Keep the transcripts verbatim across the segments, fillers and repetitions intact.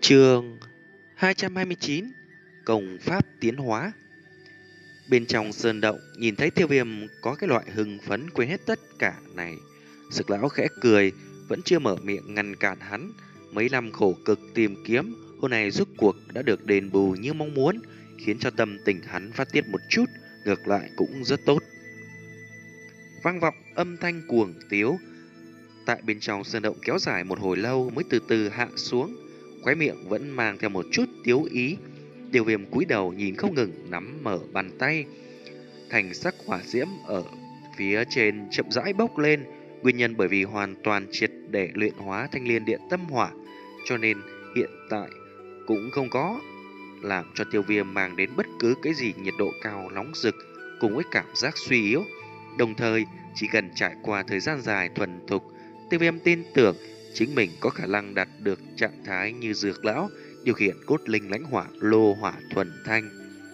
Chương hai trăm hai mươi chín. Công pháp tiến hóa. Bên trong sơn động, nhìn thấy Tiêu Viêm có cái loại hưng phấn quên hết tất cả này. Sực lão khẽ cười, vẫn chưa mở miệng ngăn cản hắn. Mấy năm khổ cực tìm kiếm, hôm nay rốt cuộc đã được đền bù như mong muốn, khiến cho tâm tình hắn phát tiết một chút, ngược lại cũng rất tốt. Vang vọng âm thanh cuồng tiếu tại bên trong sơn động kéo dài một hồi lâu mới từ từ hạ xuống, khóe miệng vẫn mang theo một chút tiếu ý. Tiêu Viêm cúi đầu nhìn không ngừng nắm mở bàn tay, thành sắc hỏa diễm ở phía trên chậm rãi bốc lên. Nguyên nhân bởi vì hoàn toàn triệt để luyện hóa thanh liên điện tâm hỏa, cho nên hiện tại cũng không có làm cho Tiêu Viêm mang đến bất cứ cái gì nhiệt độ cao nóng rực cùng với cảm giác suy yếu. Đồng thời, chỉ cần trải qua thời gian dài thuần thục, Tiêu Viêm tin tưởng chính mình có khả năng đạt được trạng thái như Dược lão điều khiển cốt linh lãnh hỏa lô hỏa thuần thanh.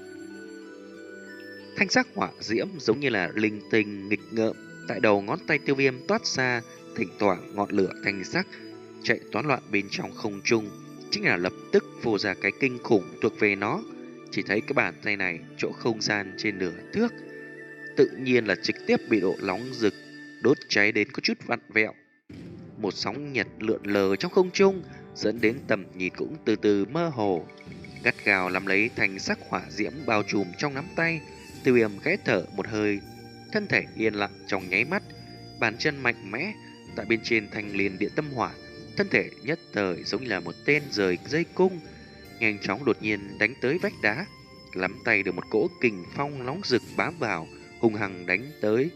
Thanh sắc hỏa diễm giống như là linh tinh nghịch ngợm tại đầu ngón tay Tiêu Viêm toát ra, thỉnh thoảng ngọn lửa thanh sắc chạy toán loạn bên trong không trung, chính là lập tức phô ra cái kinh khủng thuộc về nó. Chỉ thấy cái bàn tay này chỗ không gian trên nửa thước, tự nhiên là trực tiếp bị độ nóng rực đốt cháy đến có chút vặn vẹo. Một sóng nhiệt lượn lờ trong không trung, dẫn đến tầm nhìn cũng từ từ mơ hồ. Gắt gào nắm lấy thành sắc hỏa diễm bao trùm trong nắm tay, Tiêu Viêm khẽ thở một hơi, thân thể yên lặng trong nháy mắt, bàn chân mạnh mẽ tại bên trên thanh liên điện tâm hỏa, thân thể nhất thời giống như là một tên rời dây cung, nhanh chóng đột nhiên đánh tới vách đá, nắm tay được một cỗ kình phong nóng rực bám vào, hung hăng đánh tới.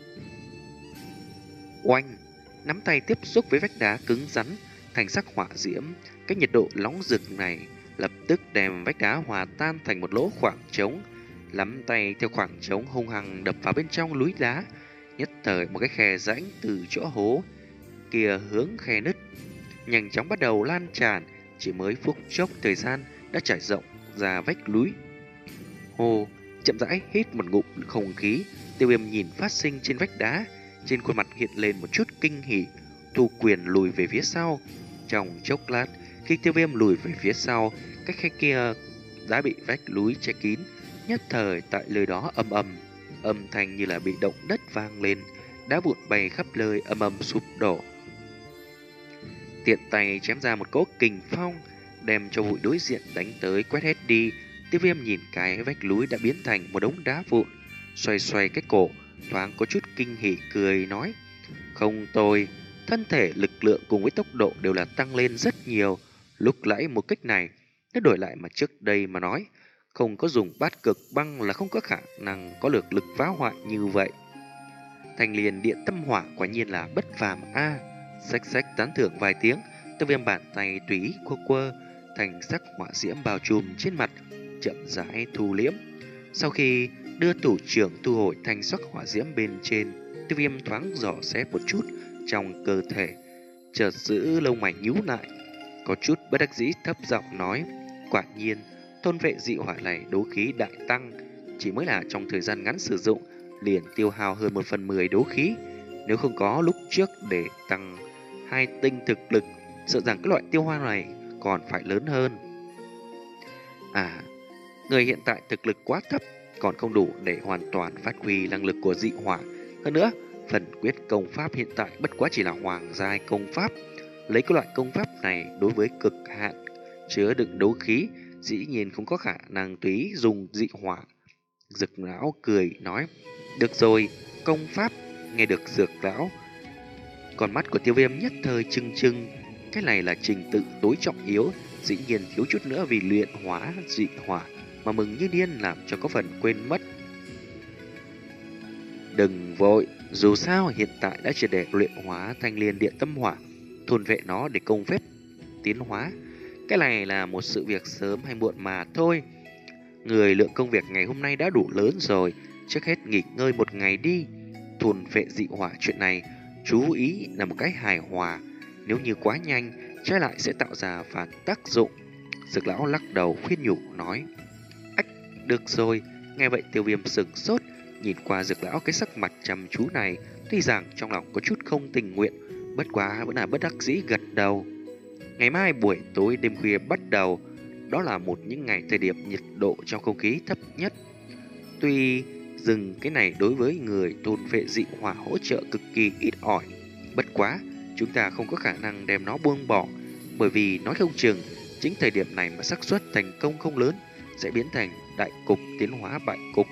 Oanh! Nắm tay tiếp xúc với vách đá cứng rắn, thành sắc hỏa diễm, cái nhiệt độ nóng rực này lập tức đem vách đá hòa tan thành một lỗ khoảng trống. Nắm tay theo khoảng trống hung hăng đập vào bên trong núi đá, nhất thời một cái khe rãnh từ chỗ hố kia hướng khe nứt, nhanh chóng bắt đầu lan tràn, chỉ mới phút chốc thời gian đã trải rộng ra vách núi. Hồ chậm rãi hít một ngụm không khí, Tiêu Viêm nhìn phát sinh trên vách đá, trên khuôn mặt hiện lên một chút kinh hỉ, thu quyền lùi về phía sau. Trong chốc lát, khi Tiêu Viêm lùi về phía sau, cái khe kia đã bị vách núi che kín, nhất thời tại nơi đó ầm ầm, âm thanh như là bị động đất vang lên, đá vụn bay khắp nơi ầm ầm sụp đổ. Tiện tay chém ra một cỗ kình phong, đem cho bụi đối diện đánh tới quét hết đi. Tiêu Viêm nhìn cái vách núi đã biến thành một đống đá vụn, xoay xoay cái cổ, thoáng có chút kinh hỉ cười nói: không tồi, thân thể lực lượng cùng với tốc độ đều là tăng lên rất nhiều. Lúc nãy một cách này, nếu đổi lại mà trước đây mà nói, không có dùng bát cực băng là không có khả năng có được lực phá hoại như vậy. Thanh liền điện tâm hỏa quả nhiên là bất phàm a. À, xách xách tán thưởng vài tiếng, Tiêu Viêm bàn tay tùy ý quơ quơ, thành sắc hỏa diễm bao trùm trên mặt, chậm rãi thu liễm. Sau khi đưa thủ trưởng thu hồi thanh sắc hỏa diễm bên trên, Tiêu Viêm thoáng dò xét một chút trong cơ thể, chợt giữ lông mày nhíu lại, có chút bất đắc dĩ thấp giọng nói: quả nhiên thôn vệ dị hỏa này đấu khí đại tăng, chỉ mới là trong thời gian ngắn sử dụng liền tiêu hao hơn một phần mười đấu khí. Nếu không có lúc trước để tăng hai tinh thực lực, sợ rằng cái loại tiêu hao này còn phải lớn hơn. À, người hiện tại thực lực quá thấp, còn không đủ để hoàn toàn phát huy năng lực của dị hỏa. Hơn nữa, phần quyết công pháp hiện tại bất quá chỉ là hoàng giai công pháp. Lấy cái loại công pháp này đối với cực hạn chứa đựng đấu khí, dĩ nhiên không có khả năng tùy ý dùng dị hỏa. Dược lão cười nói: được rồi, công pháp. Nghe được dược lão, con mắt của Tiêu Viêm nhất thời trừng trừng. Cái này là trình tự tối trọng yếu, dĩ nhiên thiếu chút nữa vì luyện hóa dị hỏa mà mừng như điên, làm cho có phần quên mất. Đừng vội, dù sao hiện tại đã triệt để luyện hóa thanh liên điện tâm hỏa, thôn vệ nó để công phép tiến hóa. Cái này là một sự việc sớm hay muộn mà thôi. Người lượng công việc ngày hôm nay đã đủ lớn rồi, trước hết nghỉ ngơi một ngày đi. Thôn vệ dị hỏa chuyện này, chú ý là một cái hài hòa, nếu như quá nhanh, trái lại sẽ tạo ra phản tác dụng. Dược lão lắc đầu khuyên nhủ nói: ách, được rồi. Nghe vậy Tiêu Viêm sửng sốt, nhìn qua dược lão cái sắc mặt chăm chú này, tuy rằng trong lòng có chút không tình nguyện, bất quá vẫn là bất đắc dĩ gật đầu. Ngày mai buổi tối đêm khuya bắt đầu, đó là một những ngày thời điểm nhiệt độ trong không khí thấp nhất. Tuy rừng cái này đối với người thôn phệ dị hỏa hỗ trợ cực kỳ ít ỏi, bất quá chúng ta không có khả năng đem nó buông bỏ, bởi vì nói không chừng chính thời điểm này mà xác suất thành công không lớn, sẽ biến thành đại cục tiến hóa bại cục.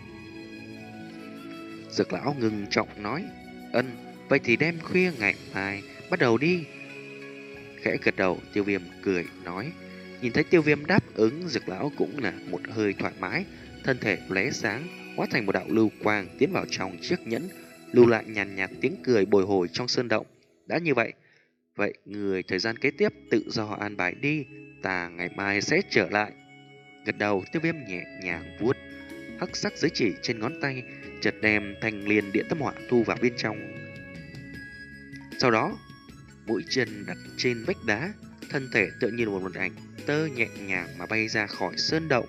Dược lão ngừng trọng nói, ân, vậy thì đêm khuya ngày mai bắt đầu đi. Khẽ gật đầu, Tiêu Viêm cười nói. Nhìn thấy Tiêu Viêm đáp ứng, Dược lão cũng là một hơi thoải mái, thân thể lóe sáng, hóa thành một đạo lưu quang tiến vào trong chiếc nhẫn, lưu lại nhàn nhạt tiếng cười bồi hồi trong sơn động. Đã như vậy, vậy người thời gian kế tiếp tự do an bài đi, ta ngày mai sẽ trở lại. Gật đầu, Tiêu Viêm nhẹ nhàng vuốt hắc sắc giới chỉ trên ngón tay, chợt đem thanh liền điện tâm hỏa thu vào bên trong. Sau đó, mũi chân đặt trên vách đá, thân thể tựa như một một ảnh tơ nhẹ nhàng mà bay ra khỏi sơn động.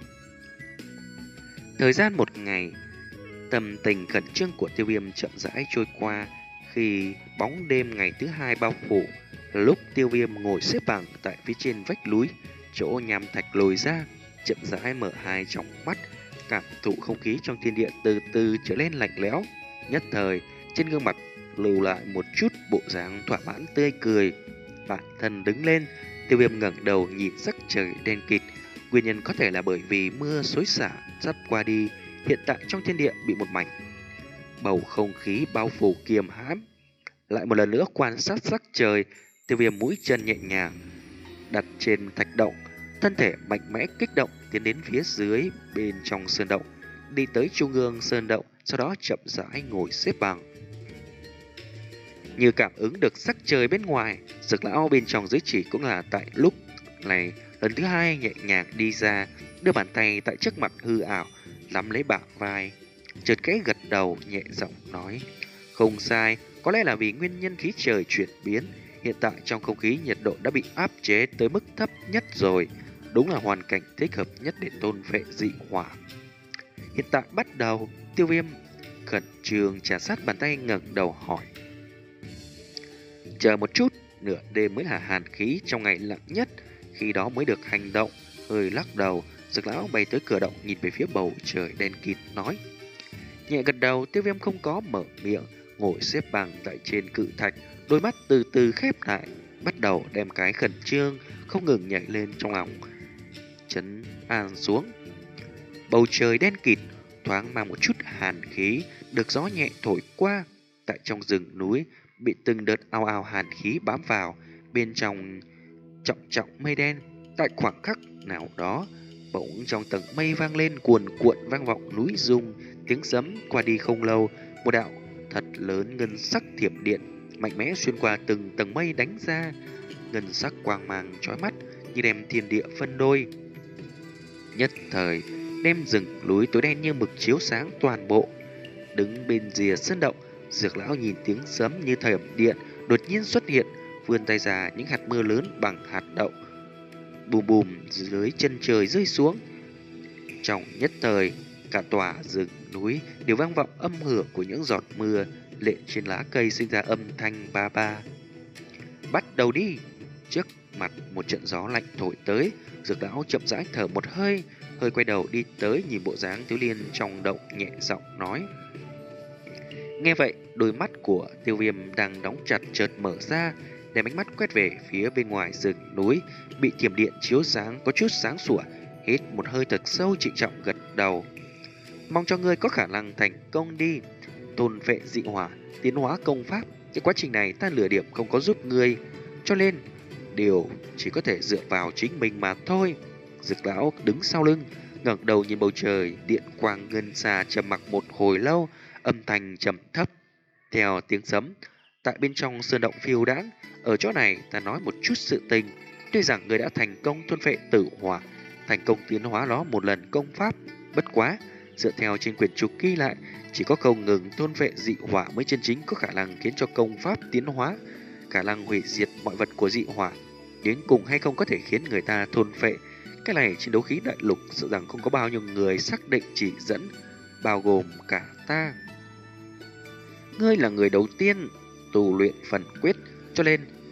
Thời gian một ngày, tâm tình khẩn trương của Tiêu Viêm chậm rãi trôi qua. Khi bóng đêm ngày thứ hai bao phủ, lúc Tiêu Viêm ngồi xếp bằng tại phía trên vách núi, chỗ nham thạch lồi ra, chậm rãi mở hai tròng mắt, cảm thụ không khí trong thiên địa từ từ trở nên lạnh lẽo. Nhất thời, trên gương mặt lưu lại một chút bộ dáng thỏa mãn tươi cười. Bản thân đứng lên, Tiêu Viêm ngẩng đầu nhìn sắc trời đen kịt. Nguyên nhân có thể là bởi vì mưa xối xả sắp qua đi, hiện tại trong thiên địa bị một mảnh bầu không khí bao phủ kiềm hãm. Lại một lần nữa quan sát sắc trời, Tiêu Viêm mũi chân nhẹ nhàng đặt trên thạch động, thân thể mạnh mẽ kích động tiến đến phía dưới bên trong sơn động, đi tới trung ương sơn động, sau đó chậm rãi ngồi xếp bằng. Như cảm ứng được sắc trời bên ngoài, Dược lão bên trong giới chỉ cũng là tại lúc này lần thứ hai nhẹ nhàng đi ra, đưa bàn tay tại trước mặt hư ảo nắm lấy bả vai, chợt khẽ gật đầu nhẹ giọng nói, không sai, có lẽ là vì nguyên nhân khí trời chuyển biến, hiện tại trong không khí nhiệt độ đã bị áp chế tới mức thấp nhất rồi, đúng là hoàn cảnh thích hợp nhất để tôn phệ dị hỏa. Hiện tại bắt đầu. Tiêu Viêm khẩn trương trà sát bàn tay, ngẩng đầu hỏi, chờ một chút, nửa đêm mới là hàn khí trong ngày lạnh nhất, khi đó mới được hành động. Hơi lắc đầu, Dược lão bay tới cửa động, nhìn về phía bầu trời đen kịt nói. Nhẹ gật đầu, Tiêu Viêm không có mở miệng, ngồi xếp bằng tại trên cự thạch, đôi mắt từ từ khép lại, bắt đầu đem cái khẩn trương không ngừng nhảy lên trong lòng trấn an xuống. Bầu trời đen kịt, thoáng mang một chút hàn khí, được gió nhẹ thổi qua. Tại trong rừng núi bị từng đợt ao ao hàn khí bám vào, bên trong trọng trọng mây đen. Tại khoảng khắc nào đó, bỗng trong tầng mây vang lên cuồn cuộn vang vọng núi rung, tiếng sấm. Qua đi không lâu, một đạo thật lớn ngân sắc thiểm điện mạnh mẽ xuyên qua từng tầng mây đánh ra, ngân sắc quang mang chói mắt như đem thiên địa phân đôi. Nhất thời đem rừng núi tối đen như mực chiếu sáng toàn bộ. Đứng bên rìa sơn động, Dược lão nhìn tiếng sấm như thiểm điện đột nhiên xuất hiện, vươn tay ra, những hạt mưa lớn bằng hạt đậu bùm bùm dưới chân trời rơi xuống. Trong nhất thời, cả tòa rừng núi đều vang vọng âm hưởng của những giọt mưa lệ trên lá cây, sinh ra âm thanh ba ba. Bắt đầu đi. Trước mặt một trận gió lạnh thổi tới, Dược lão chậm rãi thở một hơi, hơi quay đầu đi tới, nhìn bộ dáng Thiếu Liên trong động, nhẹ giọng nói. Nghe vậy, đôi mắt của Tiêu Viêm đang đóng chặt chợt mở ra, đem ánh mắt quét về phía bên ngoài rừng núi bị thiểm điện chiếu sáng có chút sáng sủa. Hít một hơi thật sâu, trịnh trọng gật đầu. Mong cho ngươi có khả năng thành công đi. Tôn phệ dị hỏa, tiến hóa công pháp, cái quá trình này ta lừa điểm không có giúp ngươi, cho nên điều chỉ có thể dựa vào chính mình mà thôi. Dược lão đứng sau lưng, ngẩng đầu nhìn bầu trời, điện quang ngân xa, trầm mặc một hồi lâu, âm thanh trầm thấp theo tiếng sấm tại bên trong sơn động phiêu đãng. Ở chỗ này ta nói một chút sự tình. Tuy rằng người đã thành công thôn phệ tử hỏa, thành công tiến hóa nó một lần công pháp, bất quá dựa theo trên quyển trục ghi lại, chỉ có không ngừng thôn phệ dị hỏa mới chân chính có khả năng khiến cho công pháp tiến hóa. Khả năng hủy diệt mọi vật của dị hỏa đến cùng hay không có thể khiến người ta thôn phệ, cái này trên đấu khí đại lục sợ rằng không có bao nhiêu người xác định chỉ dẫn, bao gồm cả ta. Ngươi là người đầu tiên tu luyện phần quyết, cho nên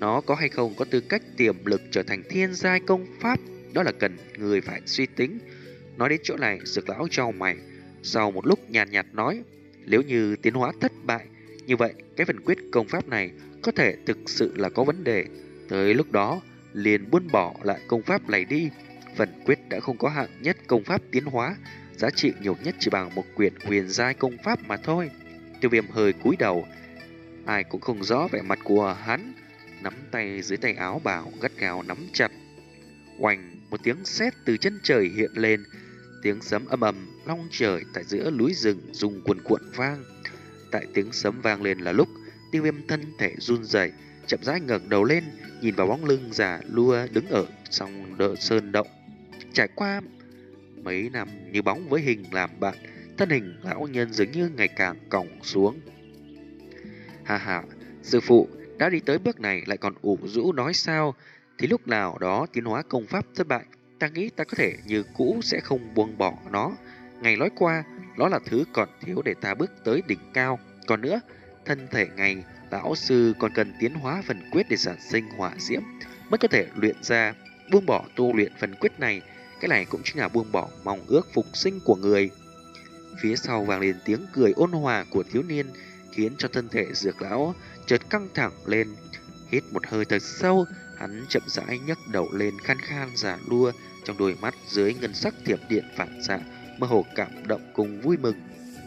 Nó có hay không có tư cách tiềm lực trở thành thiên giai công pháp, đó là cần người phải suy tính. Nói đến chỗ này, Dược lão chau mày, sau một lúc nhàn nhạt, nhạt nói, nếu như tiến hóa thất bại, như vậy cái phần quyết công pháp này có thể thực sự là có vấn đề. Tới lúc đó, liền buông bỏ lại công pháp này đi. Phần quyết đã không có hạng nhất công pháp tiến hóa, giá trị nhiều nhất chỉ bằng một quyển huyền giai công pháp mà thôi. Tiêu Viêm hơi cúi đầu, ai cũng không rõ vẻ mặt của hắn, nắm tay dưới tay áo bào gắt gao nắm chặt. Oành, một tiếng sét từ chân trời hiện lên, tiếng sấm ầm ầm long trời tại giữa núi rừng rung cuồn cuộn vang. Tại tiếng sấm vang lên là lúc Tiêu Viêm thân thể run rẩy, chậm rãi ngẩng đầu lên, nhìn vào bóng lưng già lua đứng ở song đỡ sơn động. Trải qua mấy năm như bóng với hình làm bạn, thân hình lão nhân dường như ngày càng còng xuống. Ha ha, sư phụ đã đi tới bước này lại còn ủ rũ nói sao? Thì lúc nào đó tiến hóa công pháp thất bại, ta nghĩ ta có thể như cũ sẽ không buông bỏ nó. Ngày nói qua, nó là thứ còn thiếu để ta bước tới đỉnh cao. Còn nữa, thân thể ngày lão sư còn cần tiến hóa phần quyết để sản sinh hỏa diễm mới có thể luyện ra. Buông bỏ tu luyện phần quyết này, cái này cũng chính là buông bỏ mong ước phục sinh của người. Phía sau vang lên tiếng cười ôn hòa của thiếu niên, khiến cho thân thể Dược lão chợt căng thẳng lên. Hít một hơi thật sâu, hắn chậm rãi nhấc đầu lên, khan khan già lua, trong đôi mắt dưới ngân sắc thiểm điện phản xạ mơ hồ cảm động cùng vui mừng.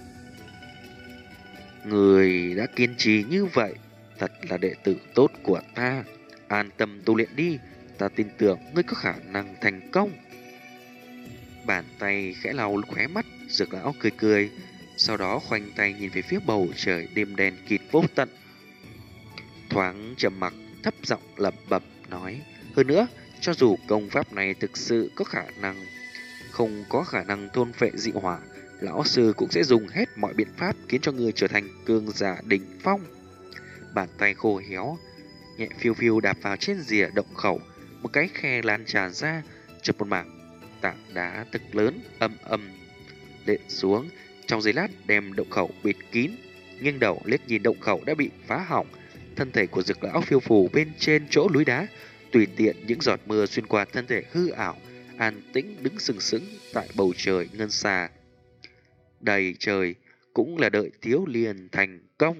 Người đã kiên trì như vậy, thật là đệ tử tốt của ta. An tâm tu luyện đi, ta tin tưởng ngươi có khả năng thành công. Bàn tay khẽ lau khóe mắt, Dược lão cười cười, sau đó khoanh tay nhìn về phía bầu trời đêm đen kịt vô tận. Thoáng trầm mặc, thấp giọng lẩm bẩm nói, hơn nữa, cho dù công pháp này thực sự có khả năng, không có khả năng thôn phệ dị hỏa, lão sư cũng sẽ dùng hết mọi biện pháp khiến cho người trở thành cường giả đỉnh phong. Bàn tay khô héo nhẹ phiêu phiêu đạp vào trên rìa động khẩu, một cái khe lan tràn ra, chụp một mảng tảng đá thật lớn âm âm lện xuống, trong giây lát đem động khẩu bịt kín. Nghiêng đầu liếc nhìn động khẩu đã bị phá hỏng, thân thể của Dược lão phiêu phù bên trên chỗ núi đá, tùy tiện những giọt mưa xuyên qua thân thể hư ảo, an tĩnh đứng sừng sững tại bầu trời ngân xa. Đầy trời cũng là đợi thiếu liền thành công.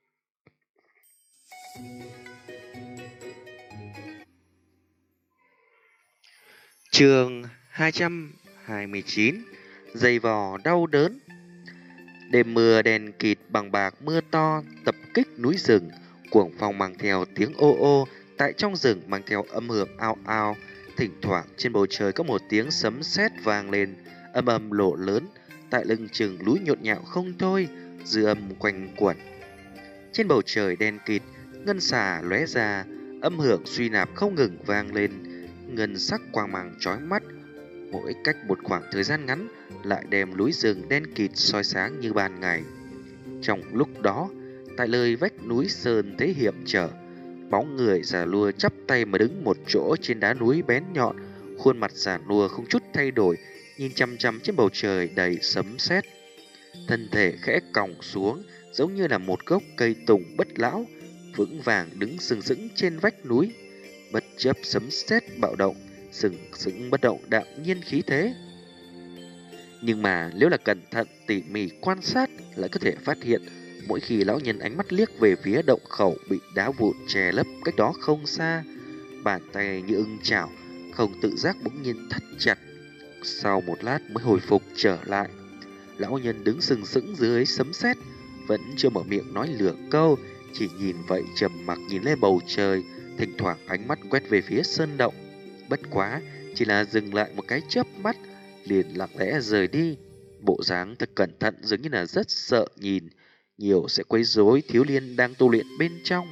Chương hai trăm hai mươi chín, giày vò đau đớn. Đêm mưa đen kịt bằng bạc mưa to tập kích núi rừng, cuồng phong mang theo tiếng ô ô, tại trong rừng mang theo âm hưởng ao ao. Thỉnh thoảng trên bầu trời có một tiếng sấm sét vang lên, âm âm lộ lớn, tại lưng chừng núi nhộn nhạo không thôi, dư âm quanh quẩn. Trên bầu trời đen kịt, ngân xà lóe ra, âm hưởng suy nạp không ngừng vang lên, ngân sắc quang mang chói mắt. Mỗi cách một khoảng thời gian ngắn lại đem núi rừng đen kịt soi sáng như ban ngày. Trong lúc đó, tại lời vách núi sơn thế hiểm trở, bóng người già lua chắp tay mà đứng một chỗ trên đá núi bén nhọn, khuôn mặt già nua không chút thay đổi, nhìn chăm chăm trên bầu trời đầy sấm sét. Thân thể khẽ còng xuống, giống như là một gốc cây tùng bất lão, vững vàng đứng sừng sững trên vách núi, bất chấp sấm sét bạo động, sừng sững bất động đạm nhiên khí thế. Nhưng mà nếu là cẩn thận tỉ mỉ quan sát, lại có thể phát hiện mỗi khi lão nhân ánh mắt liếc về phía động khẩu bị đá vụn che lấp cách đó không xa, bàn tay như ưng chảo, không tự giác bỗng nhiên thắt chặt. Sau một lát mới hồi phục trở lại. Lão nhân đứng sừng sững dưới sấm sét, vẫn chưa mở miệng nói lửa câu, chỉ nhìn vậy trầm mặc nhìn lên bầu trời, thỉnh thoảng ánh mắt quét về phía sơn động. Bất quá chỉ là dừng lại một cái chớp mắt, liền lặng lẽ rời đi. Bộ dáng thật cẩn thận, dường như là rất sợ nhìn nhiều sẽ quấy rối thiếu liên đang tu luyện bên trong.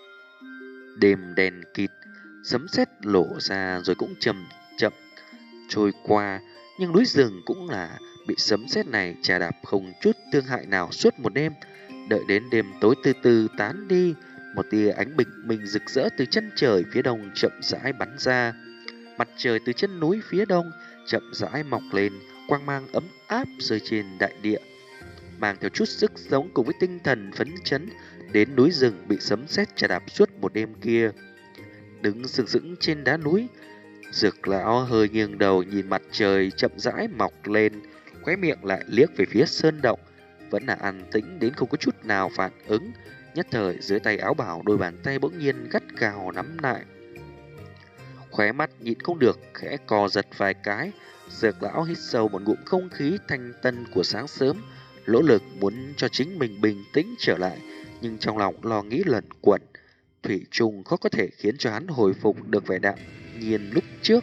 Đêm đèn kịt, sấm sét lộ ra rồi cũng chậm chậm trôi qua, nhưng núi rừng cũng là bị sấm sét này chà đạp không chút thương hại nào suốt một đêm. Đợi đến đêm tối từ từ tán đi, một tia ánh bình minh rực rỡ từ chân trời phía đông chậm rãi bắn ra. Mặt trời từ chân núi phía đông chậm rãi mọc lên, quang mang ấm áp rơi trên đại địa, mang theo chút sức sống cùng với tinh thần phấn chấn đến núi rừng bị sấm sét chà đạp suốt một đêm kia. đứng sừng sững trên đá núi. Dược lão hơi nghiêng đầu nhìn mặt trời chậm rãi mọc lên, khóe miệng lại liếc về phía sơn động, vẫn là an tĩnh đến không có chút nào phản ứng. Nhất thời dưới tay áo bào đôi bàn tay bỗng nhiên gắt gao nắm lại, khóe mắt nhịn không được khẽ co giật vài cái. Dược lão hít sâu một ngụm không khí thanh tân của sáng sớm, nỗ lực muốn cho chính mình bình tĩnh trở lại, nhưng trong lòng lo nghĩ lẩn quẩn, thủy chung khó có thể khiến cho hắn hồi phục được vẻ đạm nhiên lúc trước.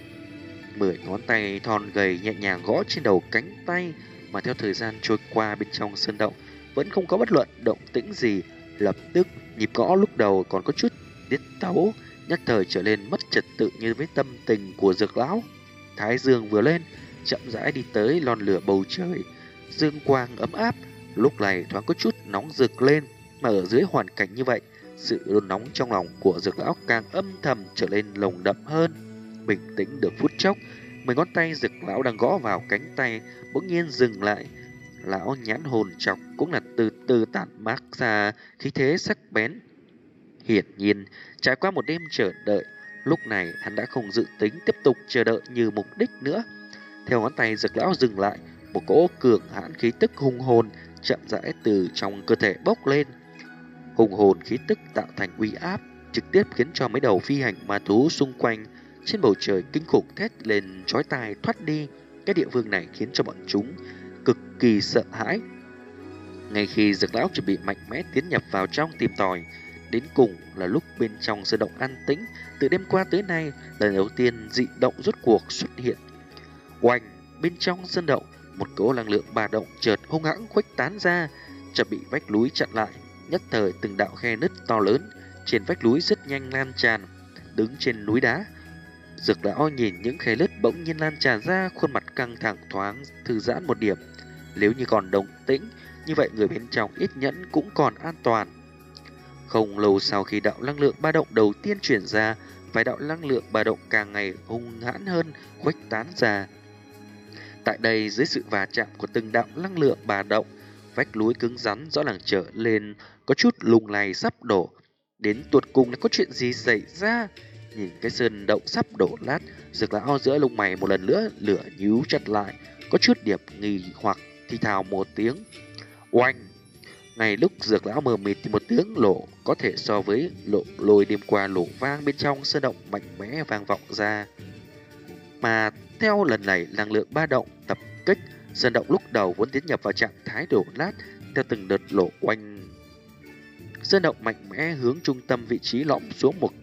Mười ngón tay thon gầy nhẹ nhàng gõ trên đầu cánh tay, mà theo thời gian trôi qua bên trong sơn động vẫn không có bất luận động tĩnh gì. Lập tức nhịp gõ lúc đầu còn có chút tiết tấu, nhất thời trở nên mất trật tự như với tâm tình của dược lão. Thái dương vừa lên, chậm rãi đi tới lon lửa bầu trời, dương quang ấm áp, lúc này thoáng có chút nóng rực lên, mà ở dưới hoàn cảnh như vậy, sự đôn nóng trong lòng của dược lão càng âm thầm trở nên nồng đậm hơn. Bình tĩnh được phút chốc, mười ngón tay dược lão đang gõ vào cánh tay bỗng nhiên dừng lại. Lão nhãn hồn trọc cũng là từ từ tản mát ra khí thế sắc bén. Hiển nhiên, trải qua một đêm chờ đợi, lúc này hắn đã không dự tính tiếp tục chờ đợi như mục đích nữa. Theo ngón tay dược lão dừng lại, một cỗ cường hãn khí tức hung hồn chậm rãi từ trong cơ thể bốc lên. Hùng hồn khí tức tạo thành uy áp, trực tiếp khiến cho mấy đầu phi hành ma thú xung quanh trên bầu trời kinh khủng thét lên chói tai thoát đi. Cái địa phương này khiến cho bọn chúng cực kỳ sợ hãi. Ngay khi dược lão chuẩn bị mạnh mẽ tiến nhập vào trong tìm tòi, đến cùng là lúc bên trong sơn động an tĩnh, từ đêm qua tới nay lần đầu tiên dị động rốt cuộc xuất hiện. Oanh, bên trong sơn động, một cỗ năng lượng ba động chợt hung hãng khuếch tán ra, chợt bị vách núi chặn lại. Nhất thời từng đạo khe nứt to lớn trên vách núi rất nhanh lan tràn. Đứng trên núi đá, dược lão nhìn những khe nứt bỗng nhiên lan tràn ra, khuôn mặt căng thẳng thoáng thư giãn một điểm. Nếu như còn động tĩnh như vậy, người bên trong ít nhẫn cũng còn an toàn. Không lâu sau khi đạo năng lượng ba động đầu tiên chuyển ra, vài đạo năng lượng ba động càng ngày hung hãn hơn khuếch tán ra. Tại đây, dưới sự va chạm của từng đạo năng lượng ba động, vách núi cứng rắn rõ ràng trở lên có chút lung lay sắp đổ. Đến tuột cùng là có chuyện gì xảy ra? Nhìn cái sơn động sắp đổ lát, dược lão giữa lông mày một lần nữa lửa nhíu chặt lại, có chút điểm nghi hoặc thì thào một tiếng. Oanh! Ngay lúc dược lão mờ mịt thì một tiếng lộ có thể so với lộ lôi đêm qua lổ vang bên trong sơn động mạnh mẽ vang vọng ra. Mà theo lần này năng lượng ba động tập kích, sơn động lúc đầu vốn tiến nhập vào trạng thái đổ nát, theo từng đợt lộ oanh, sơn động mạnh mẽ hướng trung tâm vị trí lõm xuống một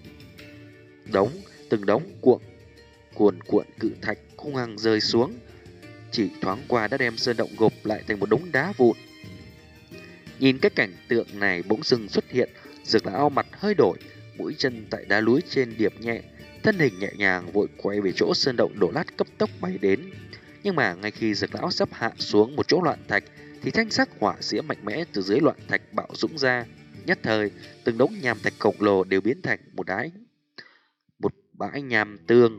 đống, từng đống cuộn cuồn cuộn cự thạch hung hăng rơi xuống, chỉ thoáng qua đã đem sơn động gộp lại thành một đống đá vụn. Nhìn cái cảnh tượng này bỗng dưng xuất hiện, dược lão mặt hơi đổi, mũi chân tại đá núi trên điệp nhẹ, thân hình nhẹ nhàng vội quay về chỗ sơn động đổ lát cấp tốc bay đến. Nhưng mà ngay khi dược lão sắp hạ xuống một chỗ loạn thạch, thì thanh sắc hỏa diễm mạnh mẽ từ dưới loạn thạch bạo dũng ra. Nhất thời, từng đống nham thạch khổng lồ đều biến thành một đáy, một bãi nham tương.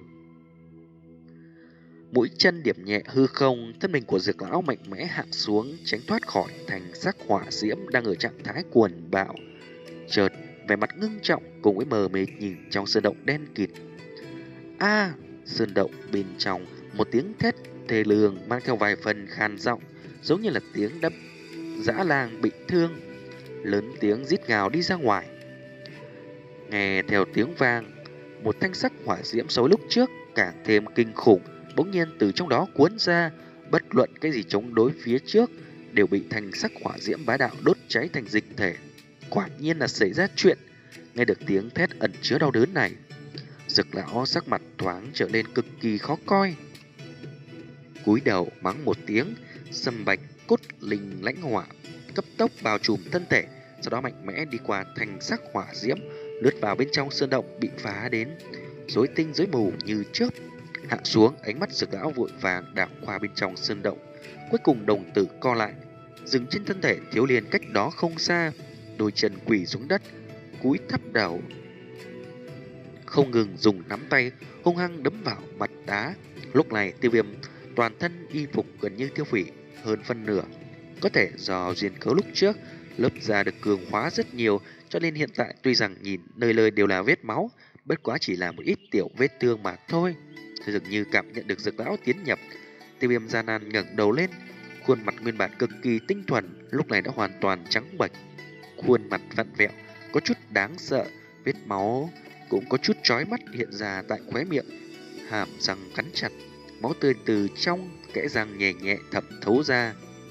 Mũi chân điểm nhẹ hư không, thân hình của dược lão mạnh mẽ hạ xuống, tránh thoát khỏi thành sắc hỏa diễm đang ở trạng thái cuồng bạo. Chợt, vẻ mặt ngưng trọng cùng với mờ mịt nhìn trong sơn động đen kịt. A, sơn động bên trong một tiếng thét thê lương mang theo vài phần khan giọng, giống như là tiếng đâm dã lang bị thương. Lớn tiếng rít gào đi ra ngoài. Nghe theo tiếng vang, một thanh sắc hỏa diễm so với lúc trước càng thêm kinh khủng bỗng nhiên từ trong đó cuốn ra, bất luận cái gì chống đối phía trước đều bị thanh sắc hỏa diễm bá đạo đốt cháy thành dịch thể. Quả nhiên là xảy ra chuyện. Nghe được tiếng thét ẩn chứa đau đớn này, dược lão sắc mặt thoáng trở nên cực kỳ khó coi. Cúi đầu mắng một tiếng, sâm bạch cốt linh lãnh hỏa cấp tốc bao trùm thân thể, sau đó mạnh mẽ đi qua thanh sắc hỏa diễm, lướt vào bên trong sơn động bị phá đến rối tinh rối mù như chớp. Hạ xuống, ánh mắt dược lão vội vàng đảo qua bên trong sơn động, cuối cùng đồng tử co lại, dừng trên thân thể thiếu liên cách đó không xa, đôi chân quỳ xuống đất, cúi thấp đầu, không ngừng dùng nắm tay hung hăng đấm vào mặt đá. Lúc này Tiêu Viêm toàn thân y phục gần như tiêu hủy hơn phân nửa, có thể do duyên cớ lúc trước lớp da được cường hóa rất nhiều, cho nên hiện tại tuy rằng nhìn nơi nơi đều là vết máu, bất quá chỉ là một ít tiểu vết thương mà thôi. Dường như cảm nhận được Dược lão tiến nhập, Tiêu Viêm gian nan ngẩng đầu lên, khuôn mặt nguyên bản cực kỳ tinh thuần lúc này đã hoàn toàn trắng bệch, khuôn mặt vặn vẹo, có chút đáng sợ, vết máu cũng có chút chói mắt hiện ra tại khóe miệng, hàm răng cắn chặt, máu tươi từ trong kẽ răng nhẹ nhẹ thẩm thấu ra.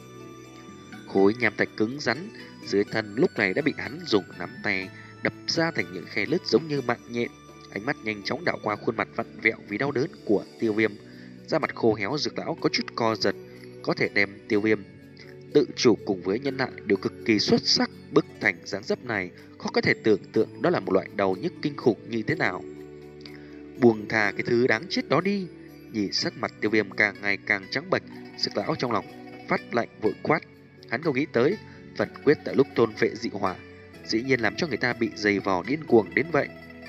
Khối nham thạch cứng rắn dưới thân lúc này đã bị hắn dùng nắm tay đập ra thành những khe lứt giống như mạng nhện. Ánh mắt nhanh chóng đảo qua khuôn mặt vặn vẹo vì đau đớn của Tiêu Viêm, da mặt khô héo Dược lão có chút co giật, có thể đem Tiêu Viêm tự chủ cùng với nhân lại đều cực kỳ xuất sắc, bức thành dáng dấp này khó có thể tưởng tượng đó là một loại đau nhức kinh khủng như thế nào. Buông thà cái thứ đáng chết đó đi. Nhìn sắc mặt Tiêu Viêm càng ngày càng trắng bệch, Dược lão trong lòng phát lạnh vội quát. Hắn không nghĩ tới phần quyết tại lúc tôn vệ dị hỏa dĩ nhiên làm cho người ta bị dày vò điên cuồng đến vậy.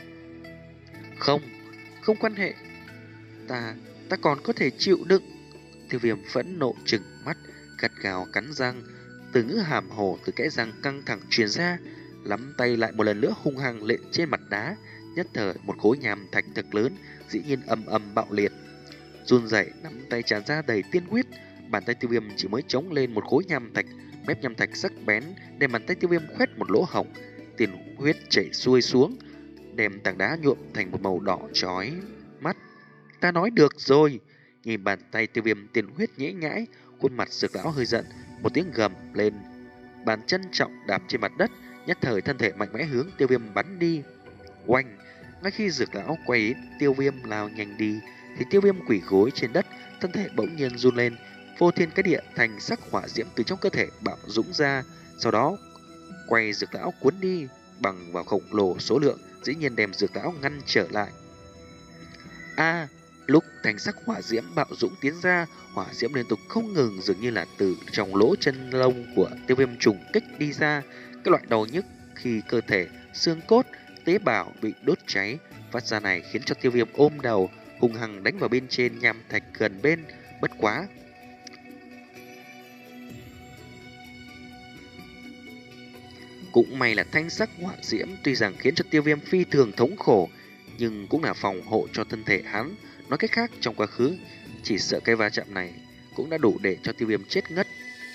Không, không quan hệ. Ta, ta còn có thể chịu đựng. Tiêu Viêm phẫn nộ trừng mắt, gắt gao cắn răng, từ ngữ hàm hồ từ kẽ răng căng thẳng truyền ra, lắm tay lại một lần nữa hung hăng lện trên mặt đá. Nhất thời một khối nham thạch thật lớn dĩ nhiên âm âm bạo liệt, run rẩy nắm tay tràn ra đầy tiên huyết. Bàn tay Tiêu Viêm chỉ mới chống lên một khối nham thạch, mép nham thạch sắc bén đem bàn tay Tiêu Viêm khoét một lỗ hổng, tiền huyết chảy xuôi xuống, đem tảng đá nhuộm thành một màu đỏ chói mắt. Ta nói được rồi. Nhìn bàn tay Tiêu Viêm tiền huyết nhễ nhãi, khuôn mặt Dược lão hơi giận, một tiếng gầm lên, bàn chân trọng đạp trên mặt đất, nhất thời thân thể mạnh mẽ hướng Tiêu Viêm bắn đi. Oanh! Ngay khi Dược lão quay Tiêu Viêm lao nhanh đi, thì Tiêu Viêm quỳ gối trên đất, thân thể bỗng nhiên run lên, vô thiên cái địa thành sắc hỏa diễm từ trong cơ thể bạo dũng ra, sau đó quay Dược lão cuốn đi, bằng vào khổng lồ số lượng, dĩ nhiên đem Dược lão ngăn trở lại. A! Lúc thành sắc hỏa diễm bạo dũng tiến ra, hỏa diễm liên tục không ngừng, dường như là từ trong lỗ chân lông của Tiêu Viêm trùng kích đi ra. Cái loại đau nhức khi cơ thể, xương cốt, tế bào bị đốt cháy phát ra này khiến cho Tiêu Viêm ôm đầu, hung hăng đánh vào bên trên nham thạch gần bên. Bất quá cũng may là thanh sắc hỏa diễm tuy rằng khiến cho Tiêu Viêm phi thường thống khổ, nhưng cũng là phòng hộ cho thân thể hắn. Nói cách khác, trong quá khứ chỉ sợ cái va chạm này cũng đã đủ để cho Tiêu Viêm chết ngất.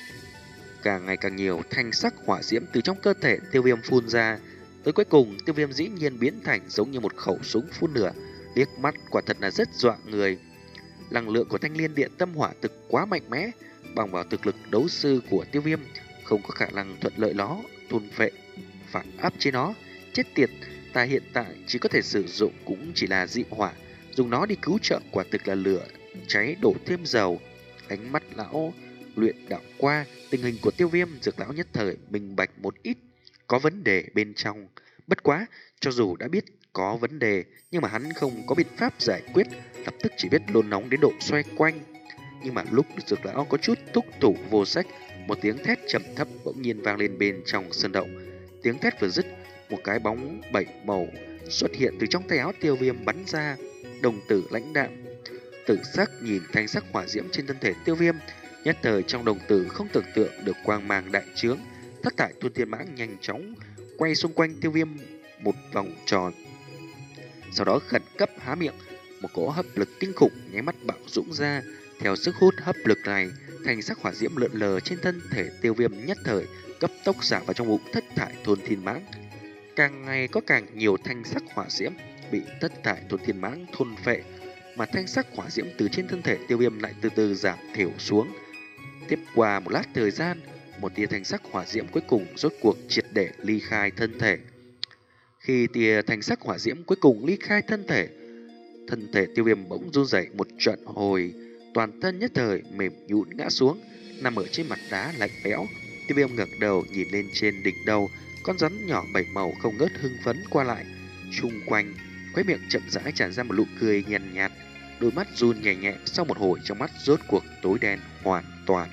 Càng ngày càng nhiều thanh sắc hỏa diễm từ trong cơ thể Tiêu Viêm phun ra, tới cuối cùng Tiêu Viêm dĩ nhiên biến thành giống như một khẩu súng phun lửa, liếc mắt quả thật là rất dọa người. Năng lượng của thanh liên điện tâm hỏa thực quá mạnh mẽ, bằng vào thực lực đấu sư của Tiêu Viêm không có khả năng thuận lợi nó thôn phệ phản áp trên nó. Chết tiệt, ta hiện tại chỉ có thể sử dụng cũng chỉ là dị hỏa, dùng nó đi cứu trợ quả thực là lửa cháy đổ thêm dầu. Ánh mắt lão luyện đảo qua tình hình của Tiêu Viêm, Dược lão nhất thời minh bạch một ít có vấn đề bên trong. Bất quá, cho dù đã biết có vấn đề, nhưng mà hắn không có biện pháp giải quyết, lập tức chỉ biết nôn nóng đến độ xoay quanh. Nhưng mà lúc Dược lão có chút thúc thủ vô sách, một tiếng thét trầm thấp bỗng nhiên vang lên bên trong sơn động. Tiếng thét vừa dứt, một cái bóng bảy màu xuất hiện từ trong tay áo Tiêu Viêm bắn ra. Đồng tử lãnh đạm, tử sắc nhìn thanh sắc hỏa diễm trên thân thể Tiêu Viêm, nhất thời trong đồng tử không tưởng tượng được quang mang đại trướng. Thất thải tuôn thiên mãng nhanh chóng quay xung quanh Tiêu Viêm một vòng tròn, sau đó khẩn cấp há miệng, một cỗ hấp lực kinh khủng nháy mắt bạo dũng ra. Theo sức hút hấp lực này, thanh sắc hỏa diễm lượn lờ trên thân thể Tiêu Viêm nhất thời cấp tốc xả vào trong bụng thất thải thôn thiên mãng. Càng ngày có càng nhiều thanh sắc hỏa diễm bị thất thải thôn thiên mãng thôn phệ, mà thanh sắc hỏa diễm từ trên thân thể Tiêu Viêm lại từ từ giảm thiểu xuống. Tiếp qua một lát thời gian, một tia thanh sắc hỏa diễm cuối cùng rốt cuộc triệt để ly khai thân thể. Khi tia thanh sắc hỏa diễm cuối cùng ly khai thân thể, thân thể Tiêu Viêm bỗng run rẩy một trận hồi, toàn thân nhất thời mềm nhũn ngã xuống, nằm ở trên mặt đá lạnh lẽo. Tiêu Viêm ngẩng đầu nhìn lên trên đỉnh đầu, con rắn nhỏ bảy màu không ngớt hưng phấn qua lại chung quanh, khóe miệng chậm rãi tràn ra một nụ cười nhàn nhạt, đôi mắt run nhẹ nhẹ. Sau một hồi, trong mắt rốt cuộc tối đen hoàn toàn.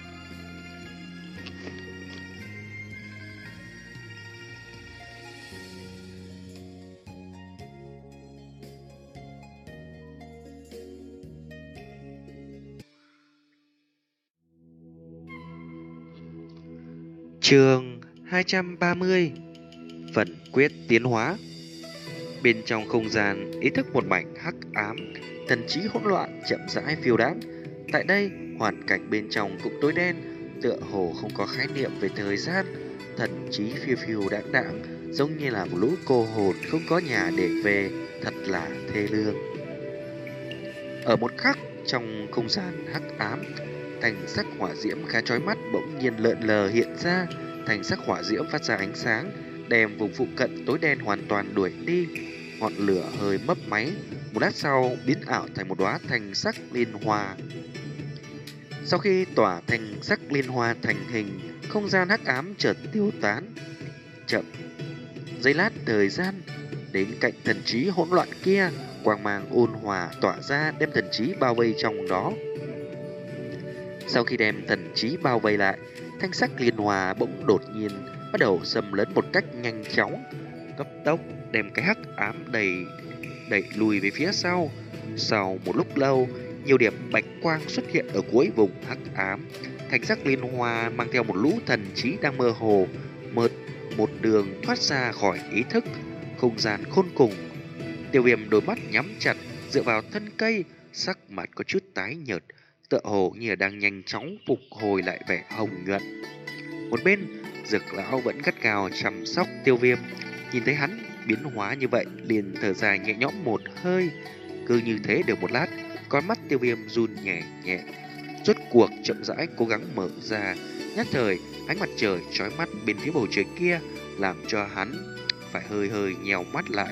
Chương hai trăm ba mươi. Phần quyết tiến hóa. Bên trong không gian, ý thức một mảnh hắc ám, thần trí hỗn loạn chậm rãi phiêu đãng. Tại đây, hoàn cảnh bên trong cũng tối đen, tựa hồ không có khái niệm về thời gian, thần trí phiêu phiêu đãng đãng, giống như là một lũ cô hồn không có nhà để về, thật là thê lương. Ở một khắc trong không gian hắc ám, thành sắc hỏa diễm khá chói mắt bỗng nhiên lượn lờ hiện ra, thành sắc hỏa diễm phát ra ánh sáng, đem vùng phụ cận tối đen hoàn toàn đuổi đi. Ngọn lửa hơi mấp máy, một lát sau biến ảo thành một đóa thành sắc liên hoa. Sau khi tỏa thành sắc liên hoa thành hình, không gian hắc ám chợt tiêu tán. Chậm giây lát thời gian, đến cạnh thần trí hỗn loạn kia, quang mang ôn hòa tỏa ra đem thần trí bao vây trong đó. Sau khi đem thần trí bao vây lại, thanh sắc liên hòa bỗng đột nhiên bắt đầu xâm lấn một cách nhanh chóng, cấp tốc đem cái hắc ám đầy đẩy lùi về phía sau. Sau một lúc lâu, nhiều điểm bạch quang xuất hiện ở cuối vùng hắc ám. Thanh sắc liên hoa mang theo một lũ thần trí đang mơ hồ, một một đường thoát ra khỏi ý thức, không gian khôn cùng. Tiêu Viêm đôi mắt nhắm chặt, dựa vào thân cây, sắc mặt có chút tái nhợt, tựa hồ như là đang nhanh chóng phục hồi lại vẻ hồng nhuận. Một bên, Dược lão vẫn gắt gao chăm sóc Tiêu Viêm, nhìn thấy hắn biến hóa như vậy, liền thở dài nhẹ nhõm một hơi. Cứ như thế được một lát, con mắt Tiêu Viêm run nhẹ nhẹ, rốt cuộc chậm rãi cố gắng mở ra. Nhất thời, ánh mặt trời chói mắt bên phía bầu trời kia làm cho hắn phải hơi hơi nhèo mắt lại.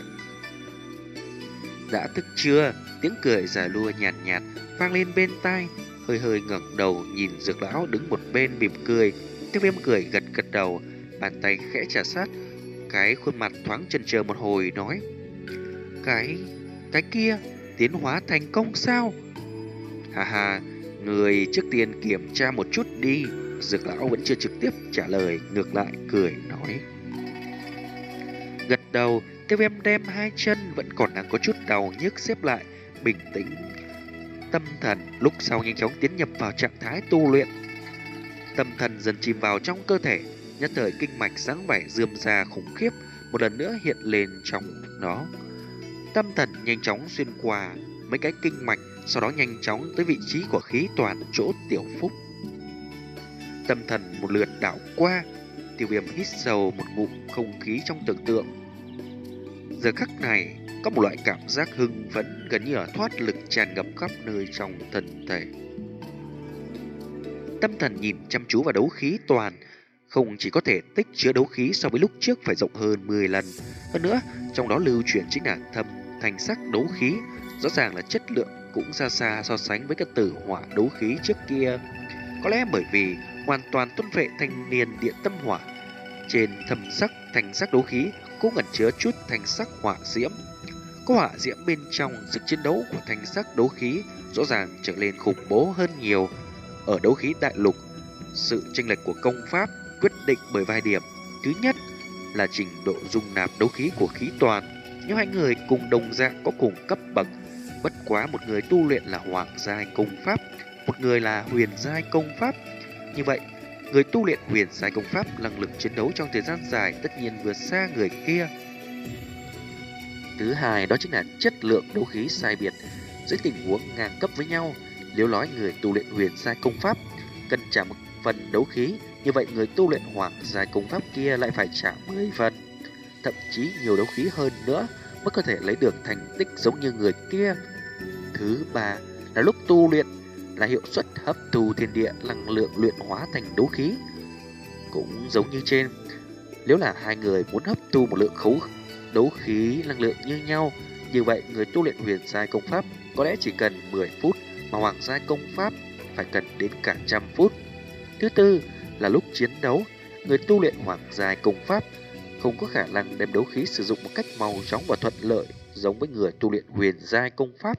Đã thức chưa? Tiếng cười già lua nhạt nhạt vang lên bên tai. Hơi hơi ngẩng đầu nhìn Dược lão đứng một bên mỉm cười. Tiêu Viêm cười gật gật đầu, bàn tay khẽ trà sát cái khuôn mặt thoáng chần chờ một hồi nói: Cái... cái kia tiến hóa thành công sao? Hà hà, người trước tiên kiểm tra một chút đi. Dược lão vẫn chưa trực tiếp trả lời, ngược lại cười nói. Gật đầu, Tiêu Viêm đem hai chân vẫn còn đang có chút đau nhức xếp lại, bình tĩnh tâm thần, lúc sau nhanh chóng tiến nhập vào trạng thái tu luyện. Tâm thần dần chìm vào trong cơ thể, nhất thời kinh mạch sáng vẻ rườm rà khủng khiếp một lần nữa hiện lên trong nó. Tâm thần nhanh chóng xuyên qua mấy cái kinh mạch, sau đó nhanh chóng tới vị trí của khí toàn chỗ tiểu phúc. Tâm thần một lượt đảo qua, Tiêu Viêm hít sâu một ngụm không khí trong tưởng tượng. Giờ khắc này có một loại cảm giác hưng phấn gần như là thoát lực tràn ngập khắp nơi trong thân thể. Tâm thần nhìn chăm chú vào đấu khí toàn, không chỉ có thể tích chứa đấu khí so với lúc trước phải rộng hơn mười lần. Hơn nữa, trong đó lưu chuyển chính là thâm thành sắc đấu khí, rõ ràng là chất lượng cũng xa xa so sánh với các tử hỏa đấu khí trước kia. Có lẽ bởi vì hoàn toàn tuân vệ thanh niên điện tâm hỏa, trên thâm sắc thành sắc đấu khí cũng ẩn chứa chút thành sắc hỏa diễm. Có hỏa diễm bên trong, sức chiến đấu của thành sắc đấu khí rõ ràng trở lên khủng bố hơn nhiều. Ở đấu khí đại lục, sự chênh lệch của công pháp quyết định bởi vài điểm. Thứ nhất là trình độ dung nạp đấu khí của khí toàn. Nếu hai người cùng đồng dạng có cùng cấp bậc, bất quá một người tu luyện là hoàng giai công pháp, một người là huyền giai công pháp, như vậy người tu luyện huyền giai công pháp năng lực chiến đấu trong thời gian dài tất nhiên vượt xa người kia. Thứ hai đó chính là chất lượng đấu khí sai biệt. Dưới tình huống ngang cấp với nhau, nếu nói người tu luyện huyền giai công pháp cần trả một phần đấu khí, như vậy người tu luyện hoàng giai công pháp kia lại phải trả mười phần, thậm chí nhiều đấu khí hơn nữa mới có thể lấy được thành tích giống như người kia. Thứ ba là lúc tu luyện là hiệu suất hấp thu thiên địa năng lượng luyện hóa thành đấu khí. Cũng giống như trên, nếu là hai người muốn hấp thu một lượng khấu đấu khí năng lượng như nhau, như vậy người tu luyện huyền giai công pháp có lẽ chỉ cần mười phút, mà hoàng giai công pháp phải cần đến cả trăm phút. Thứ tư là lúc chiến đấu, người tu luyện hoàng giai công pháp không có khả năng đem đấu khí sử dụng một cách mau chóng và thuận lợi giống với người tu luyện huyền giai công pháp.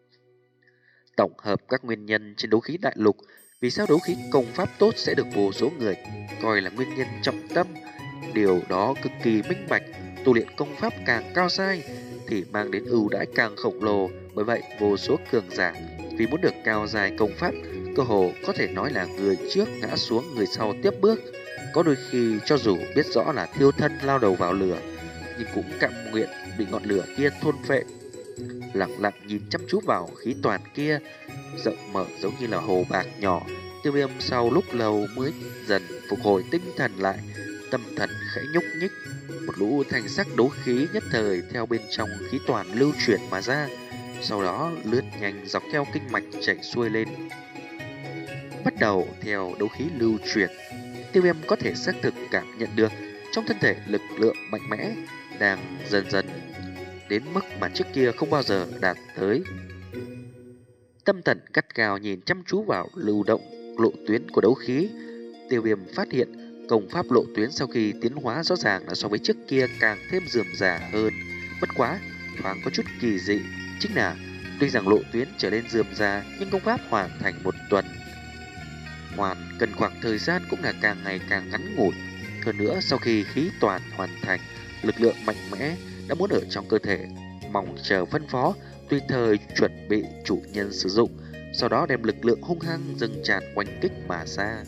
Tổng hợp các nguyên nhân trên đấu khí đại lục, vì sao đấu khí công pháp tốt sẽ được vô số người coi là nguyên nhân trọng tâm. Điều đó cực kỳ minh bạch, tu luyện công pháp càng cao giai thì mang đến ưu đãi càng khổng lồ. Bởi vậy vô số cường giả vì muốn được cao giai công pháp, cơ hồ có thể nói là người trước ngã xuống người sau tiếp bước. có đôi khi cho dù biết rõ là thiêu thân lao đầu vào lửa, nhưng cũng cam nguyện bị ngọn lửa kia thôn phệ. Lặng lặng nhìn chăm chú vào khí toàn kia, rộng mở giống như là hồ bạc nhỏ. Tiêu Viêm sau lúc lâu mới dần phục hồi tinh thần lại, tâm thần khẽ nhúc nhích, một lũ thanh sắc đấu khí nhất thời theo bên trong khí toàn lưu chuyển mà ra, sau đó lướt nhanh dọc theo kinh mạch chảy xuôi lên. Bắt đầu theo đấu khí lưu chuyển, Tiêu Viêm có thể xác thực cảm nhận được trong thân thể lực lượng mạnh mẽ đang dần dần đến mức mà trước kia không bao giờ đạt tới. Tâm thần gắt gao nhìn chăm chú vào lưu động lộ tuyến của đấu khí, Tiêu Viêm phát hiện công pháp lộ tuyến sau khi tiến hóa rõ ràng là so với trước kia càng thêm rườm rà hơn. Bất quá, thoáng có chút kỳ dị, chính là tuy rằng lộ tuyến trở nên rườm rà, nhưng công pháp hoàn thành một tuần hoàn cần khoảng thời gian cũng là càng ngày càng ngắn ngủi. Hơn nữa, sau khi khí toàn hoàn thành, lực lượng mạnh mẽ đã muốn ở trong cơ thể, mong chờ phân phó, tùy thời chuẩn bị chủ nhân sử dụng, sau đó đem lực lượng hung hăng dâng tràn oanh kích mà ra.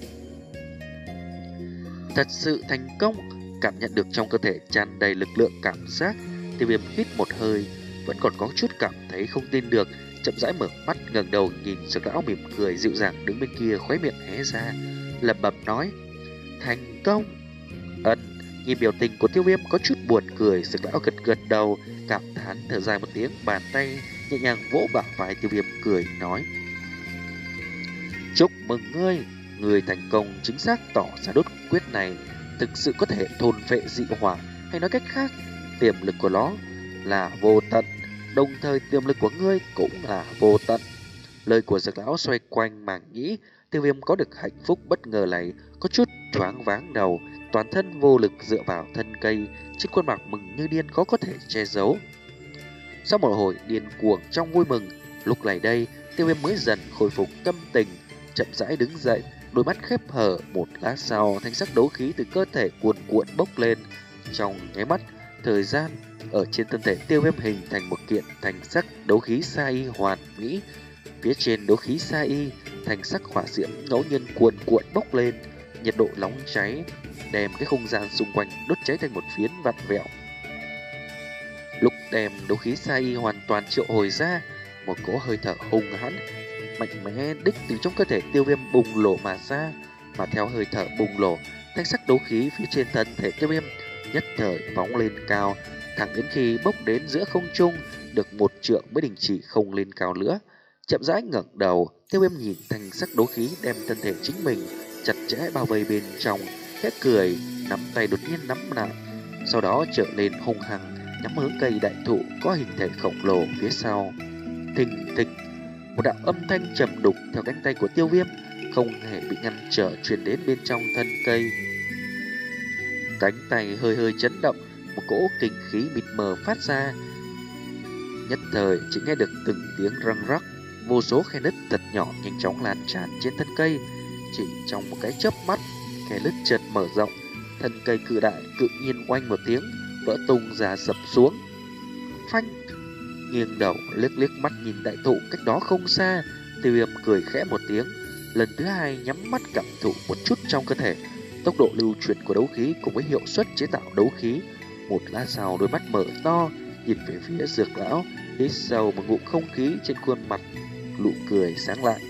Thật sự thành công, cảm nhận được trong cơ thể tràn đầy lực lượng cảm giác, Tiêu Viêm hít một hơi, vẫn còn có chút cảm thấy không tin được, chậm rãi mở mắt ngẩng đầu nhìn Dược lão mỉm cười dịu dàng đứng bên kia, khóe miệng hé ra, lẩm bẩm nói: thành công. Ân, nhìn biểu tình của Tiêu Viêm có chút buồn cười, Dược lão gật gật đầu, cảm thán thở dài một tiếng, bàn tay nhẹ nhàng vỗ bả vai Tiêu Viêm cười nói: chúc mừng ngươi, người thành công chính xác tỏ ra đốt quyết này thực sự có thể thôn phệ dị hỏa, hay nói cách khác, tiềm lực của nó là vô tận, đồng thời tiềm lực của ngươi cũng là vô tận. Lời của Dược lão xoay quanh màng nghĩ, Tiêu Viêm có được hạnh phúc bất ngờ này, có chút choáng váng đầu, toàn thân vô lực dựa vào thân cây, trên khuôn mặt mừng như điên khó có thể che giấu. Sau một hồi điên cuồng trong vui mừng, lúc này đây Tiêu Viêm mới dần khôi phục tâm tình, chậm rãi đứng dậy, đôi mắt khép hờ. Một lát sau, thanh sắc đấu khí từ cơ thể cuồn cuộn bốc lên. Trong nháy mắt, thời gian ở trên thân thể Tiêu Viêm hình thành một kiện thanh sắc đấu khí sa y hoàn mỹ. Phía trên đấu khí sa y, thanh sắc hỏa diễm ngẫu nhiên cuồn cuộn bốc lên, nhiệt độ nóng cháy đem cái không gian xung quanh đốt cháy thành một phiến vặn vẹo. Lúc đem đấu khí sa y hoàn toàn triệu hồi ra, một cỗ hơi thở hung hãn mạnh mẽ đích từ trong cơ thể Tiêu Viêm bùng nổ mà ra, mà theo hơi thở bùng nổ, thanh sắc đấu khí phía trên thân thể Tiêu Viêm nhất thời phóng lên cao, thẳng đến khi bốc đến giữa không trung được một trượng mới đình chỉ không lên cao nữa. Chậm rãi ngẩng đầu, Tiêu Viêm nhìn thanh sắc đấu khí đem thân thể chính mình chặt chẽ bao vây bên trong, khẽ cười, nắm tay đột nhiên nắm lại, sau đó trở lên hung hăng nhắm hướng cây đại thụ có hình thể khổng lồ phía sau. Thình thịch, một đạo âm thanh trầm đục theo cánh tay của Tiêu Viêm không hề bị ngăn trở truyền đến bên trong thân cây. Cánh tay hơi hơi chấn động, một cỗ kình khí mịt mờ phát ra. Nhất thời chỉ nghe được từng tiếng răng rắc, vô số khe nứt thật nhỏ nhanh chóng lan tràn trên thân cây. Chỉ trong một cái chớp mắt, khe nứt chợt mở rộng, thân cây cự đại tự nhiên oanh một tiếng vỡ tung ra sập xuống. Phanh! Nghiêng đầu liếc liếc mắt nhìn đại thụ cách đó không xa, Tiêu Viêm cười khẽ một tiếng, lần thứ hai nhắm mắt cảm thụ một chút trong cơ thể tốc độ lưu chuyển của đấu khí cùng với hiệu suất chế tạo đấu khí. Một lát sau, đôi mắt mở to nhìn về phía Dược lão, hít sâu một ngụm không khí, trên khuôn mặt nụ cười sáng lạn.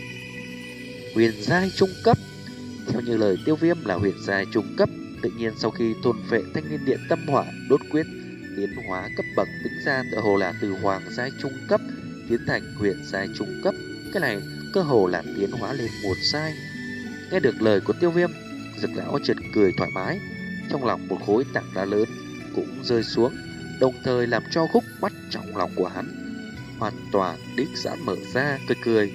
Huyền giai trung cấp. Theo như lời Tiêu Viêm là huyền giai trung cấp, tự nhiên sau khi thôn phệ thanh niên điện tâm hỏa đốt quyết, tiến hóa cấp bậc tính ra tựa hồ là từ hoàng giai trung cấp tiến thành huyền giai trung cấp. Cái này cơ hồ là tiến hóa lên một giai. Nghe được lời của Tiêu Viêm, Dược lão chợt cười thoải mái, trong lòng một khối tảng đá lớn cũng rơi xuống, đồng thời làm cho khúc mắt trong lòng của hắn hoàn toàn đích giãn mở ra, cười cười.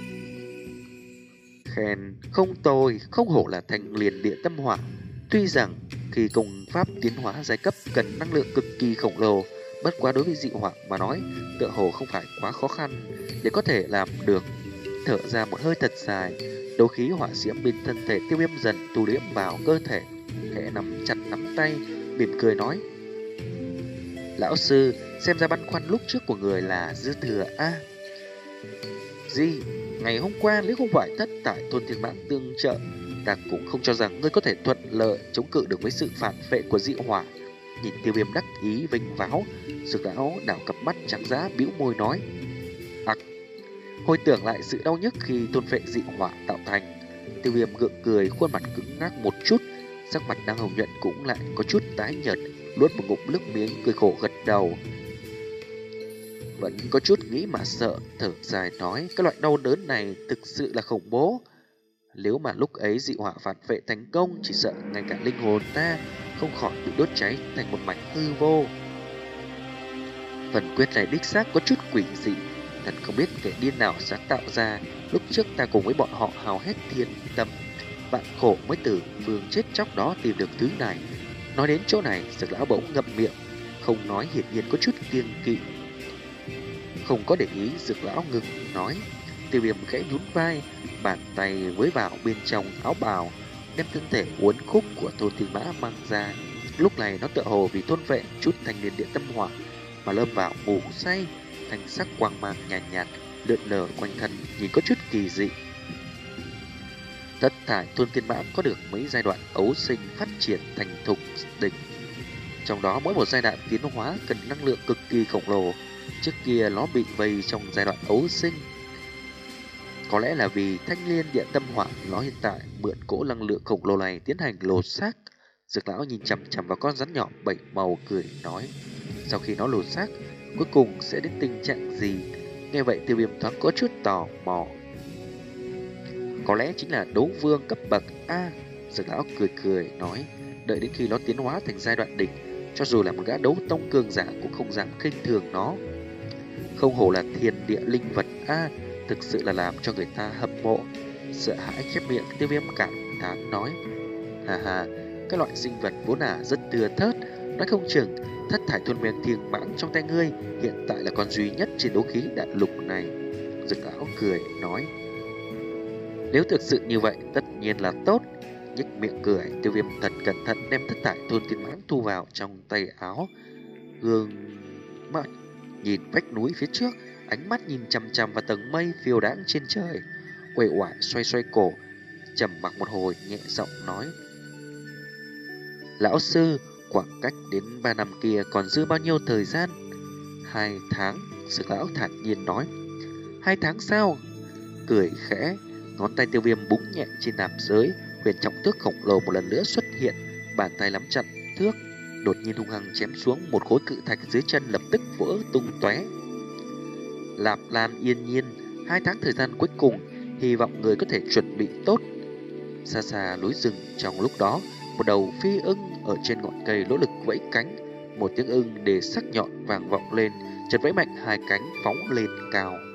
Khen không tồi, không hổ là thành liền địa tâm hỏa. Tuy rằng khi công pháp tiến hóa giai cấp cần năng lượng cực kỳ khổng lồ, bất quá đối với dị hỏa mà nói, tựa hồ không phải quá khó khăn để có thể làm được. Thở ra một hơi thật dài, đấu khí hỏa diễm bên thân thể Tiêu Viêm dần tu liễm vào cơ thể, khẽ nắm chặt nắm tay, mỉm cười nói: lão sư, xem ra băn khoăn lúc trước của người là dư thừa a. À, gì? Ngày hôm qua nếu không phải thất tại thôn Thiên Mãng tương trợ, ta cũng không cho rằng ngươi có thể thuận lợi chống cự được với sự phản phệ của dị hỏa. Nhìn Tiêu Viêm đắc ý vinh váo, Dược lão đảo cặp mắt trắng dã bĩu môi nói: ặc. Hồi tưởng lại sự đau nhức khi thôn phệ dị hỏa tạo thành, Tiêu Viêm gượng cười, khuôn mặt cứng ngắc một chút, sắc mặt đang hồng nhuận cũng lại có chút tái nhợt, nuốt một ngụm nước miếng cười khổ gật đầu. Vẫn có chút nghĩ mà sợ, thở dài nói: cái loại đau đớn này thực sự là khủng bố. Nếu mà lúc ấy dị hỏa phản vệ thành công, chỉ sợ ngay cả linh hồn ta không khỏi bị đốt cháy thành một mảnh hư vô. Phần quyết này đích xác có chút quỷ dị, thật không biết kẻ điên nào sáng tạo ra. Lúc trước ta cùng với bọn họ hào hết thiên tâm vạn khổ mới từ phương chết chóc đó tìm được thứ này. Nói đến chỗ này, Dược lão bỗng ngậm miệng, không nói, hiển nhiên có chút kiêng kỵ. Không có để ý, Dược lão ngừng nói. Tiêu Viêm khẽ nhún vai, bàn tay với vào bên trong áo bào, đem thân thể uốn khúc của Thôn Thiên Mã mang ra. Lúc này nó tựa hồ vì thôn vệ chút thành niên địa tâm hỏa mà lâm vào ngủ say, thành sắc quang mang nhàn nhạt, nhạt lượn lờ quanh thân, nhìn có chút kỳ dị. Tất thải Thôn Thiên Mã có được mấy giai đoạn ấu sinh phát triển thành thục đỉnh, trong đó mỗi một giai đoạn tiến hóa cần năng lượng cực kỳ khổng lồ. Trước kia nó bị vây trong giai đoạn ấu sinh, có lẽ là vì thanh liên địa tâm hỏa, nó hiện tại mượn cỗ năng lượng khổng lồ này tiến hành lột xác. Dược lão nhìn chằm chằm vào con rắn nhỏ bảy màu cười nói: sau khi nó lột xác, cuối cùng sẽ đến tình trạng gì? Nghe vậy Tiêu Viêm thoáng có chút tò mò. Có lẽ chính là đấu vương cấp bậc A. Dược lão cười cười nói: đợi đến khi nó tiến hóa thành giai đoạn đỉnh, cho dù là một gã đấu tông cường giả cũng không dám khinh thường nó. Không hổ là thiên địa linh vật A, thực sự là làm cho người ta hâm mộ. Sợ hãi khép miệng, Tiêu Viêm cảm thán nói: hà hà, cái loại sinh vật vốn là rất tưa thớt, nói không chừng thất thải thôn miệng thiêng mãng trong tay ngươi hiện tại là con duy nhất trên đấu khí đại lục này. Dược lão cười nói: nếu thực sự như vậy tất nhiên là tốt. Nhếch miệng cười, Tiêu Viêm thật cẩn thận đem thất thải thôn thiên mãng thu vào trong tay áo, gương mắt nhìn vách núi phía trước, ánh mắt nhìn chằm chằm vào tầng mây phiêu đãng trên trời, uể oải xoay xoay cổ, trầm mặc một hồi nhẹ giọng nói: lão sư, khoảng cách đến ba năm kia còn dư bao nhiêu thời gian? Hai tháng. Dược lão thản nhiên nói. Hai tháng sao? Cười khẽ, ngón tay Tiêu Viêm búng nhẹ trên nạp giới, huyền trọng thước khổng lồ một lần nữa xuất hiện, bàn tay nắm chặt thước, đột nhiên hung hăng chém xuống, một khối cự thạch dưới chân lập tức vỡ tung tóe. Lạp Lan yên nhiên, hai tháng thời gian cuối cùng, hy vọng người có thể chuẩn bị tốt. Xa xa núi rừng, trong lúc đó, một đầu phi ưng ở trên ngọn cây nỗ lực vẫy cánh, một tiếng ưng đề sắc nhọn vàng vọng lên, chợt vẫy mạnh hai cánh phóng lên cao.